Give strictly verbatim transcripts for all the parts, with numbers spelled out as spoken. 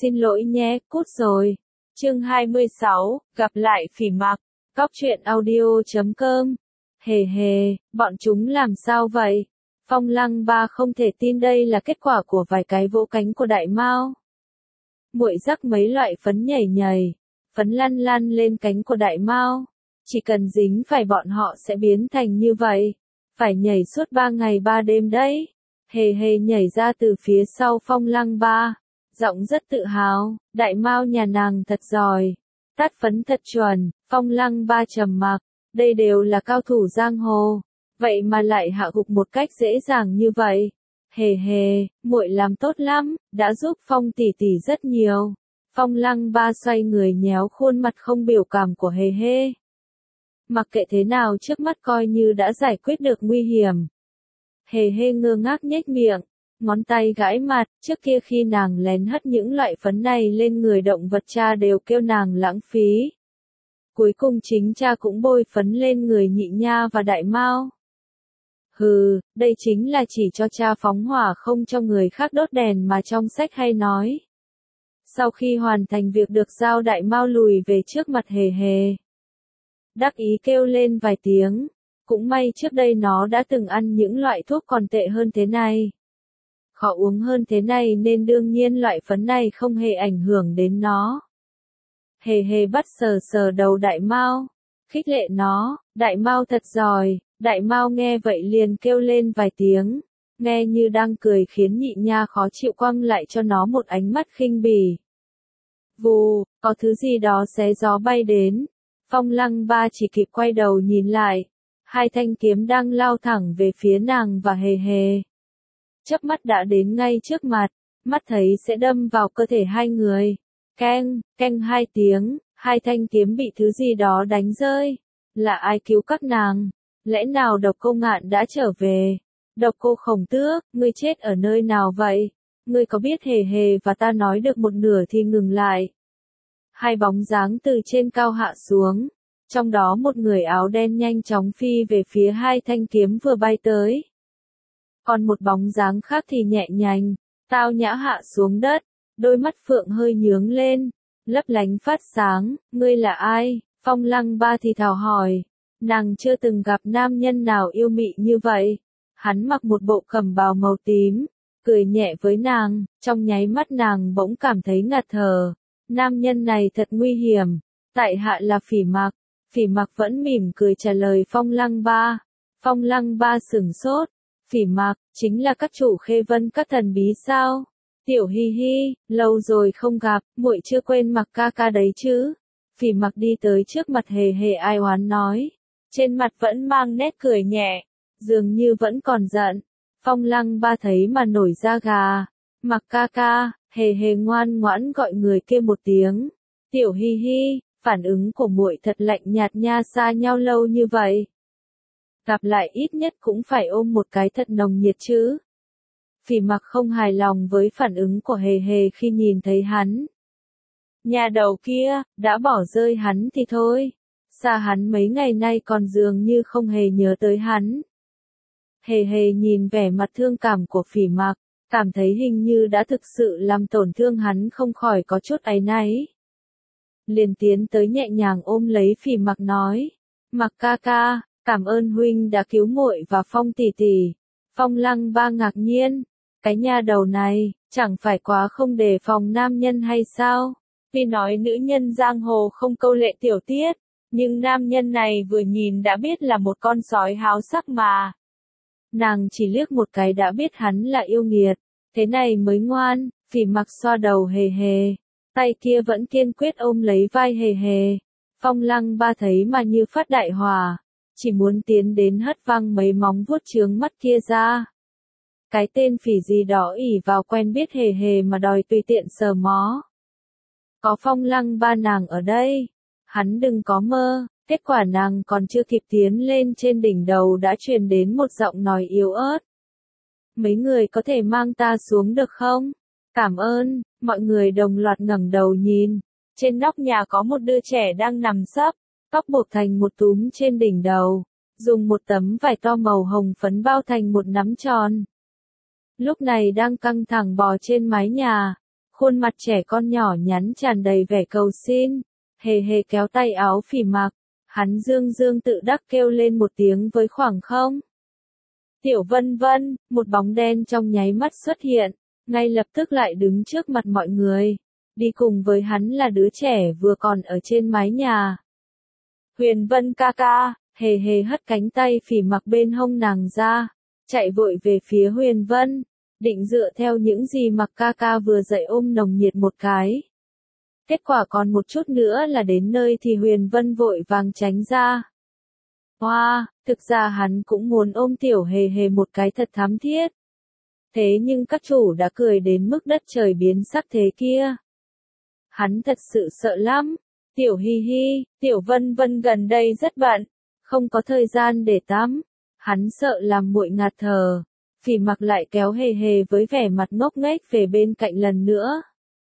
xin lỗi nhé, cút rồi. Chương hai mươi sáu, gặp lại Phỉ Mặc. Cóc truyện audio chấm com. Hề hề, bọn chúng làm sao vậy? Phong Lăng Ba không thể tin đây là kết quả của vài cái vỗ cánh của Đại Mao. Muội rắc mấy loại phấn nhảy nhảy, phấn lăn lăn lên cánh của Đại Mao. Chỉ cần dính phải bọn họ sẽ biến thành như vậy. Phải nhảy suốt ba ngày ba đêm đấy. Hề hề nhảy ra từ phía sau Phong Lăng Ba. Giọng rất tự hào, Đại Mao nhà nàng thật giỏi. Tát phấn thật chuẩn, Phong Lăng Ba trầm mặc. Đây đều là cao thủ giang hồ. Vậy mà lại hạ gục một cách dễ dàng như vậy. Hề hề, muội làm tốt lắm, đã giúp Phong tỷ tỷ rất nhiều. Phong Lăng Ba xoay người nhéo khuôn mặt không biểu cảm của hề hề. Mặc kệ thế nào trước mắt coi như đã giải quyết được nguy hiểm. Hề hề ngơ ngác nhếch miệng, ngón tay gãi mặt, trước kia khi nàng lén hất những loại phấn này lên người động vật cha đều kêu nàng lãng phí. Cuối cùng chính cha cũng bôi phấn lên người Nhị Nha và Đại Mao. Hừ, đây chính là chỉ cho cha phóng hỏa không cho người khác đốt đèn mà trong sách hay nói. Sau khi hoàn thành việc được giao, Đại Mao lùi về trước mặt hề hề. Đắc ý kêu lên vài tiếng. Cũng may trước đây nó đã từng ăn những loại thuốc còn tệ hơn thế này. Khó uống hơn thế này nên đương nhiên loại phấn này không hề ảnh hưởng đến nó. Hề hề bắt sờ sờ đầu Đại Mao, khích lệ nó, Đại Mao thật giỏi. Đại Mao nghe vậy liền kêu lên vài tiếng, nghe như đang cười khiến Nhị Nha khó chịu quăng lại cho nó một ánh mắt khinh bỉ. Vù, có thứ gì đó xé gió bay đến. Phong Lăng Ba chỉ kịp quay đầu nhìn lại. Hai thanh kiếm đang lao thẳng về phía nàng và hề hề. Chớp mắt đã đến ngay trước mặt, mắt thấy sẽ đâm vào cơ thể hai người. Keng, keng hai tiếng, hai thanh kiếm bị thứ gì đó đánh rơi. Là ai cứu các nàng? Lẽ nào Độc Cô Ngạn đã trở về? Độc Cô Khổng Tước, ngươi chết ở nơi nào vậy? Ngươi có biết hề hề và ta nói được một nửa thì ngừng lại. Hai bóng dáng từ trên cao hạ xuống. Trong đó một người áo đen nhanh chóng phi về phía hai thanh kiếm vừa bay tới. Còn một bóng dáng khác thì nhẹ nhàng, tao nhã hạ xuống đất, đôi mắt phượng hơi nhướng lên, lấp lánh phát sáng. Ngươi là ai? Phong Lăng Ba thì thào hỏi. Nàng chưa từng gặp nam nhân nào yêu mị như vậy. Hắn mặc một bộ cẩm bào màu tím, cười nhẹ với nàng, trong nháy mắt nàng bỗng cảm thấy ngạt thở. Nam nhân này thật nguy hiểm. Tại hạ là Phỉ Mặc. Phỉ Mặc vẫn mỉm cười trả lời Phong Lăng Ba. Phong Lăng Ba sửng sốt. Phỉ Mặc, chính là các chủ Khê Vân các thần bí sao? Tiểu hi hi, lâu rồi không gặp, muội chưa quên Mặc ca ca đấy chứ? Phỉ Mặc đi tới trước mặt hề hề ai oán nói. Trên mặt vẫn mang nét cười nhẹ, dường như vẫn còn giận. Phong Lăng Ba thấy mà nổi da gà. Mặc ca ca, hề hề ngoan ngoãn gọi người kia một tiếng. Tiểu hi hi, phản ứng của muội thật lạnh nhạt nha, xa nhau lâu như vậy. Gặp lại ít nhất cũng phải ôm một cái thật nồng nhiệt chứ. Phỉ Mặc không hài lòng với phản ứng của hề hề khi nhìn thấy hắn. Nhà đầu kia, đã bỏ rơi hắn thì thôi. Xa hắn mấy ngày nay còn dường như không hề nhớ tới hắn. Hề hề nhìn vẻ mặt thương cảm của Phỉ Mặc, cảm thấy hình như đã thực sự làm tổn thương hắn, không khỏi có chút áy náy. Liền tiến tới nhẹ nhàng ôm lấy Phỉ Mặc nói. Mặc ca ca, cảm ơn huynh đã cứu muội và Phong tỷ tỷ. Phong Lăng Ba ngạc nhiên. Cái nha đầu này, chẳng phải quá không đề phòng nam nhân hay sao? Tuy nói nữ nhân giang hồ không câu lệ tiểu tiết, nhưng nam nhân này vừa nhìn đã biết là một con sói háo sắc mà. Nàng chỉ liếc một cái đã biết hắn là yêu nghiệt. Thế này mới ngoan. Phỉ Mặc xoa đầu hề hề, tay kia vẫn kiên quyết ôm lấy vai hề hề. Phong Lăng Ba thấy mà như phát đại hỏa, chỉ muốn tiến đến hất văng mấy móng vuốt trướng mắt kia ra. Cái tên phỉ gì đó ỷ vào quen biết hề hề mà đòi tùy tiện sờ mó. Có Phong Lăng Ba nàng ở đây, hắn đừng có mơ. Kết quả nàng còn chưa kịp tiến lên trên đỉnh đầu đã truyền đến một giọng nói yếu ớt. Mấy người có thể mang ta xuống được không? Cảm ơn. Mọi người đồng loạt ngẩng đầu nhìn. Trên nóc nhà có một đứa trẻ đang nằm sấp, tóc buộc thành một túm trên đỉnh đầu, dùng một tấm vải to màu hồng phấn bao thành một nắm tròn. Lúc này đang căng thẳng bò trên mái nhà, Khuôn mặt trẻ con nhỏ nhắn tràn đầy vẻ cầu xin. Hề hề kéo tay áo Phỉ Mặc. Hắn dương dương tự đắc kêu lên một tiếng với khoảng không. Tiểu Vân Vân, một bóng đen trong nháy mắt xuất hiện, ngay lập tức lại đứng trước mặt mọi người. Đi cùng với hắn là đứa trẻ vừa còn ở trên mái nhà. Huyền Vân ca ca, hề hề hất cánh tay Phỉ Mặc bên hông nàng ra, chạy vội về phía Huyền Vân, định dựa theo những gì Mặc ca ca vừa dạy ôm nồng nhiệt một cái. Kết quả còn một chút nữa là đến nơi thì Huyền Vân vội vàng tránh ra. Hoa, wow, thực ra hắn cũng muốn ôm tiểu hề hề một cái thật thắm thiết. Thế nhưng các chủ đã cười đến mức đất trời biến sắc thế kia. Hắn thật sự sợ lắm. Tiểu hi hi, tiểu Vân Vân gần đây rất bận, không có thời gian để tắm. Hắn sợ làm muội ngạt thở. Phỉ Mặc lại kéo hề hề với vẻ mặt ngốc nghếch về bên cạnh lần nữa.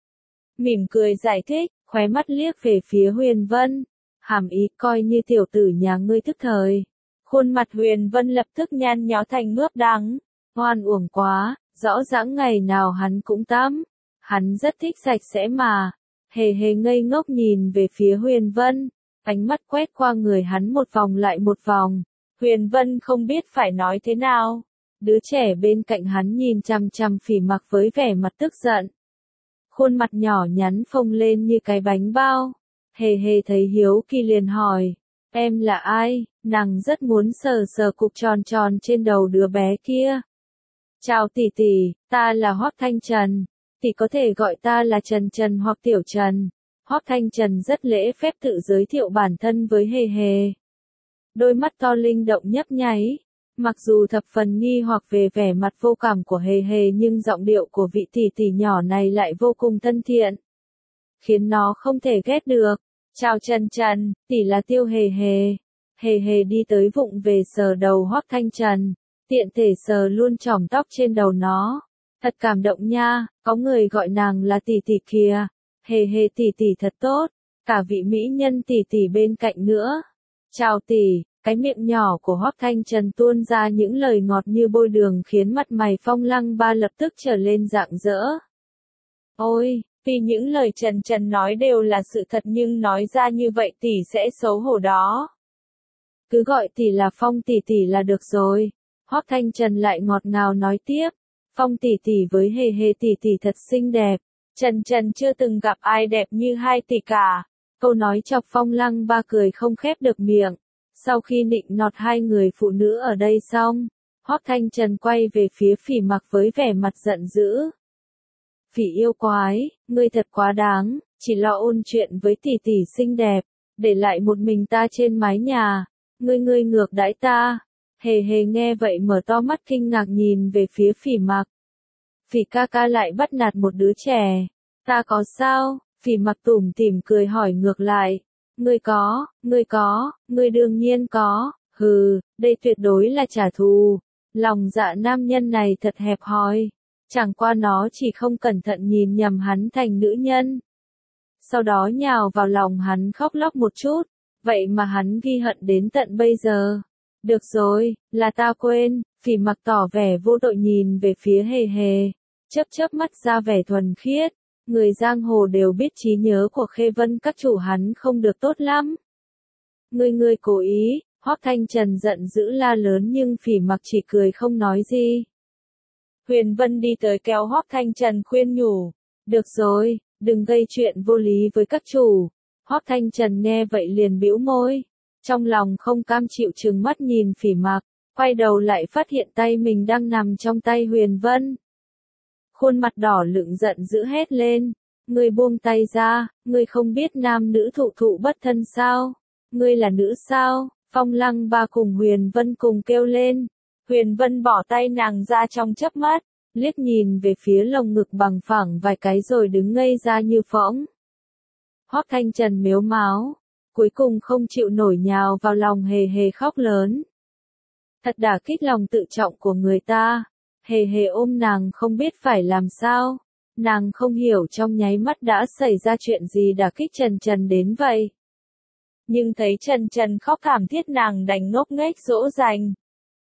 Mỉm cười giải thích, khóe mắt liếc về phía Huyền Vân. Hàm ý coi như tiểu tử nhà ngươi thức thời. Khuôn mặt Huyền Vân lập tức nhăn nhó thành mướp đắng. Hoan uổng quá, rõ ràng ngày nào hắn cũng tắm. Hắn rất thích sạch sẽ mà. Hề hề ngây ngốc nhìn về phía Huyền Vân. Ánh mắt quét qua người hắn một vòng lại một vòng. Huyền Vân không biết phải nói thế nào. Đứa trẻ bên cạnh hắn nhìn chằm chằm Phỉ Mặc với vẻ mặt tức giận. Khuôn mặt nhỏ nhắn phồng lên như cái bánh bao. Hề hề thấy hiếu kỳ liền hỏi. Em là ai? Nàng rất muốn sờ sờ cục tròn tròn trên đầu đứa bé kia. Chào tỷ tỷ, ta là Hoắc Thanh Trần. Tỷ có thể gọi ta là Trần Trần hoặc Tiểu Trần. Hoắc Thanh Trần rất lễ phép tự giới thiệu bản thân với hề hề. Đôi mắt to linh động nhấp nháy. Mặc dù thập phần nghi hoặc về vẻ mặt vô cảm của hề hề nhưng giọng điệu của vị tỷ tỷ nhỏ này lại vô cùng thân thiện. Khiến nó không thể ghét được. Chào Trần Trần, tỷ là Tiêu hề hề. Hề hề đi tới vụng về sờ đầu Hoắc Thanh Trần. Tiện thể sờ luôn chòm tóc trên đầu nó. Thật cảm động nha, có người gọi nàng là tỷ tỷ kìa. Hề hề tỷ tỷ thật tốt. Cả vị mỹ nhân tỷ tỷ bên cạnh nữa. Chào tỷ. Cái miệng nhỏ của Hoắc Thanh Trần tuôn ra những lời ngọt như bôi đường khiến mặt mày Phong Lăng Ba lập tức trở lên rạng rỡ. Ôi, vì những lời Trần Trần nói đều là sự thật nhưng nói ra như vậy tỷ sẽ xấu hổ đó. Cứ gọi tỷ là Phong tỷ tỷ là được rồi. Hoắc Thanh Trần lại ngọt ngào nói tiếp. Phong tỷ tỷ với hề hề tỷ tỷ thật xinh đẹp. Trần Trần chưa từng gặp ai đẹp như hai tỷ cả. Câu nói chọc Phong Lăng Ba cười không khép được miệng. Sau khi nịnh nọt hai người phụ nữ ở đây xong, Hoắc Thanh Trần quay về phía Phỉ Mặc với vẻ mặt giận dữ. Phỉ yêu quái, ngươi thật quá đáng, chỉ lo ôn chuyện với tỷ tỷ xinh đẹp, để lại một mình ta trên mái nhà, ngươi ngươi ngược đãi ta. Hề hề nghe vậy mở to mắt kinh ngạc nhìn về phía Phỉ Mặc. Phỉ ca ca lại bắt nạt một đứa trẻ, ta có sao? Phỉ Mặc tủm tỉm cười hỏi ngược lại. Ngươi có, ngươi có, ngươi đương nhiên có, hừ, đây tuyệt đối là trả thù. Lòng dạ nam nhân này thật hẹp hòi. Chẳng qua nó chỉ không cẩn thận nhìn nhầm hắn thành nữ nhân. Sau đó nhào vào lòng hắn khóc lóc một chút, vậy mà hắn ghi hận đến tận bây giờ. Được rồi, là ta quên. Phỉ Mặc tỏ vẻ vô tội nhìn về phía hề hề, chớp chớp mắt ra vẻ thuần khiết. Người giang hồ đều biết trí nhớ của Khê Vân các chủ hắn không được tốt lắm. Ngươi ngươi cố ý, Hoắc Thanh Trần giận dữ la lớn nhưng Phỉ Mặc chỉ cười không nói gì. Huyền Vân đi tới kéo Hoắc Thanh Trần khuyên nhủ. Được rồi, đừng gây chuyện vô lý với các chủ. Hoắc Thanh Trần nghe vậy liền bĩu môi. Trong lòng không cam chịu trừng mắt nhìn Phỉ Mặc, quay đầu lại phát hiện tay mình đang nằm trong tay Huyền Vân. Khuôn mặt đỏ lựng giận dữ hét lên. Ngươi buông tay ra, ngươi không biết nam nữ thụ thụ bất thân sao? Ngươi là nữ sao? Phong Lăng Ba cùng Huyền Vân cùng kêu lên. Huyền Vân bỏ tay nàng ra trong chớp mắt, liếc nhìn về phía lồng ngực bằng phẳng vài cái rồi đứng ngây ra như phỗng. Hoắc Thanh Trần mếu máo, cuối cùng không chịu nổi nhào vào lòng hề hề khóc lớn. Thật đả kích lòng tự trọng của người ta. Hề hề ôm nàng không biết phải làm sao. Nàng không hiểu trong nháy mắt đã xảy ra chuyện gì đả kích Trần Trần đến vậy. Nhưng thấy Trần Trần khóc thảm thiết nàng đành ngốc nghếch dỗ dành.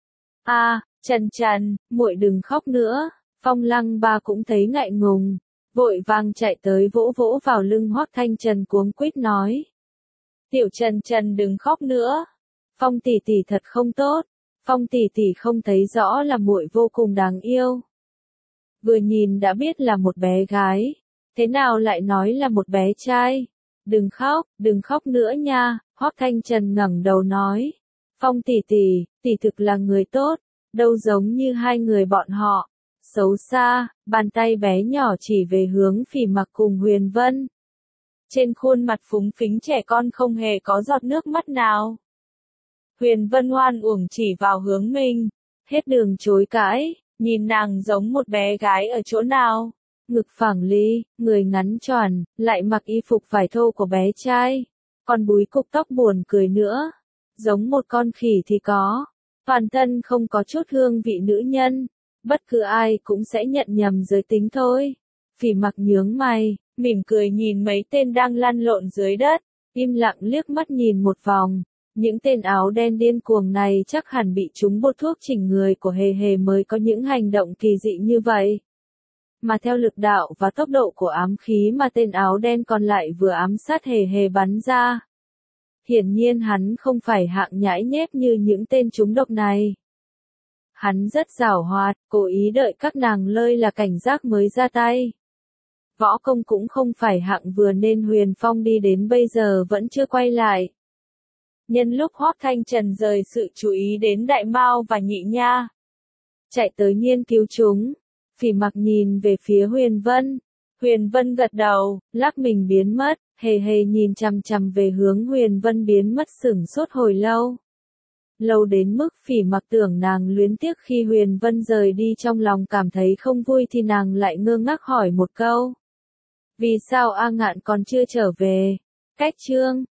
A, à, Trần Trần, muội đừng khóc nữa. Phong Lăng Ba cũng thấy ngại ngùng. vội vàng chạy tới vỗ vỗ vào lưng Hoắc Thanh Trần cuống quýt nói. Tiểu Trần Trần đừng khóc nữa. Phong tỷ tỷ thật không tốt. Phong tỷ tỷ không thấy rõ là muội vô cùng đáng yêu. Vừa nhìn đã biết là một bé gái. Thế nào lại nói là một bé trai? Đừng khóc, đừng khóc nữa nha. Hoắc Thanh Trần ngẩng đầu nói. Phong tỷ tỷ, tỷ thực là người tốt. Đâu giống như hai người bọn họ. Xấu xa, bàn tay bé nhỏ chỉ về hướng Phỉ Mặc cùng Huyền Vân. Trên khuôn mặt phúng phính trẻ con không hề có giọt nước mắt nào. Huyền Vân oan uổng chỉ vào hướng mình, hết đường chối cãi, nhìn nàng giống một bé gái ở chỗ nào. Ngực phẳng ly, người ngắn tròn, lại mặc y phục vải thô của bé trai. Còn búi cục tóc buồn cười nữa. Giống một con khỉ thì có. Toàn thân không có chút hương vị nữ nhân. Bất cứ ai cũng sẽ nhận nhầm giới tính thôi. Phỉ Mặc nhướng mày, mỉm cười nhìn mấy tên đang lăn lộn dưới đất, im lặng liếc mắt nhìn một vòng. Những tên áo đen điên cuồng này chắc hẳn bị trúng bột thuốc chỉnh người của Hề Hề mới có những hành động kỳ dị như vậy. Mà theo lực đạo và tốc độ của ám khí mà tên áo đen còn lại vừa ám sát Hề Hề bắn ra. Hiển nhiên hắn không phải hạng nhãi nhép như những tên trúng độc này. Hắn rất giảo hoạt, cố ý đợi các nàng lơi là cảnh giác mới ra tay. Võ công cũng không phải hạng vừa nên Huyền Phong đi đến bây giờ vẫn chưa quay lại. Nhân lúc Hoắc Thanh Trần rời sự chú ý đến Đại Mao và Nhị Nha, chạy tới nghiên cứu chúng, Phỉ Mặc nhìn về phía Huyền Vân. Huyền Vân gật đầu, lắc mình biến mất, Hề Hề nhìn chằm chằm về hướng Huyền Vân biến mất sửng sốt hồi lâu. Lâu đến mức Phỉ Mặc tưởng nàng luyến tiếc khi Huyền Vân rời đi, trong lòng cảm thấy không vui thì nàng lại ngơ ngác hỏi một câu. Vì sao A Ngạn còn chưa trở về? Cách chương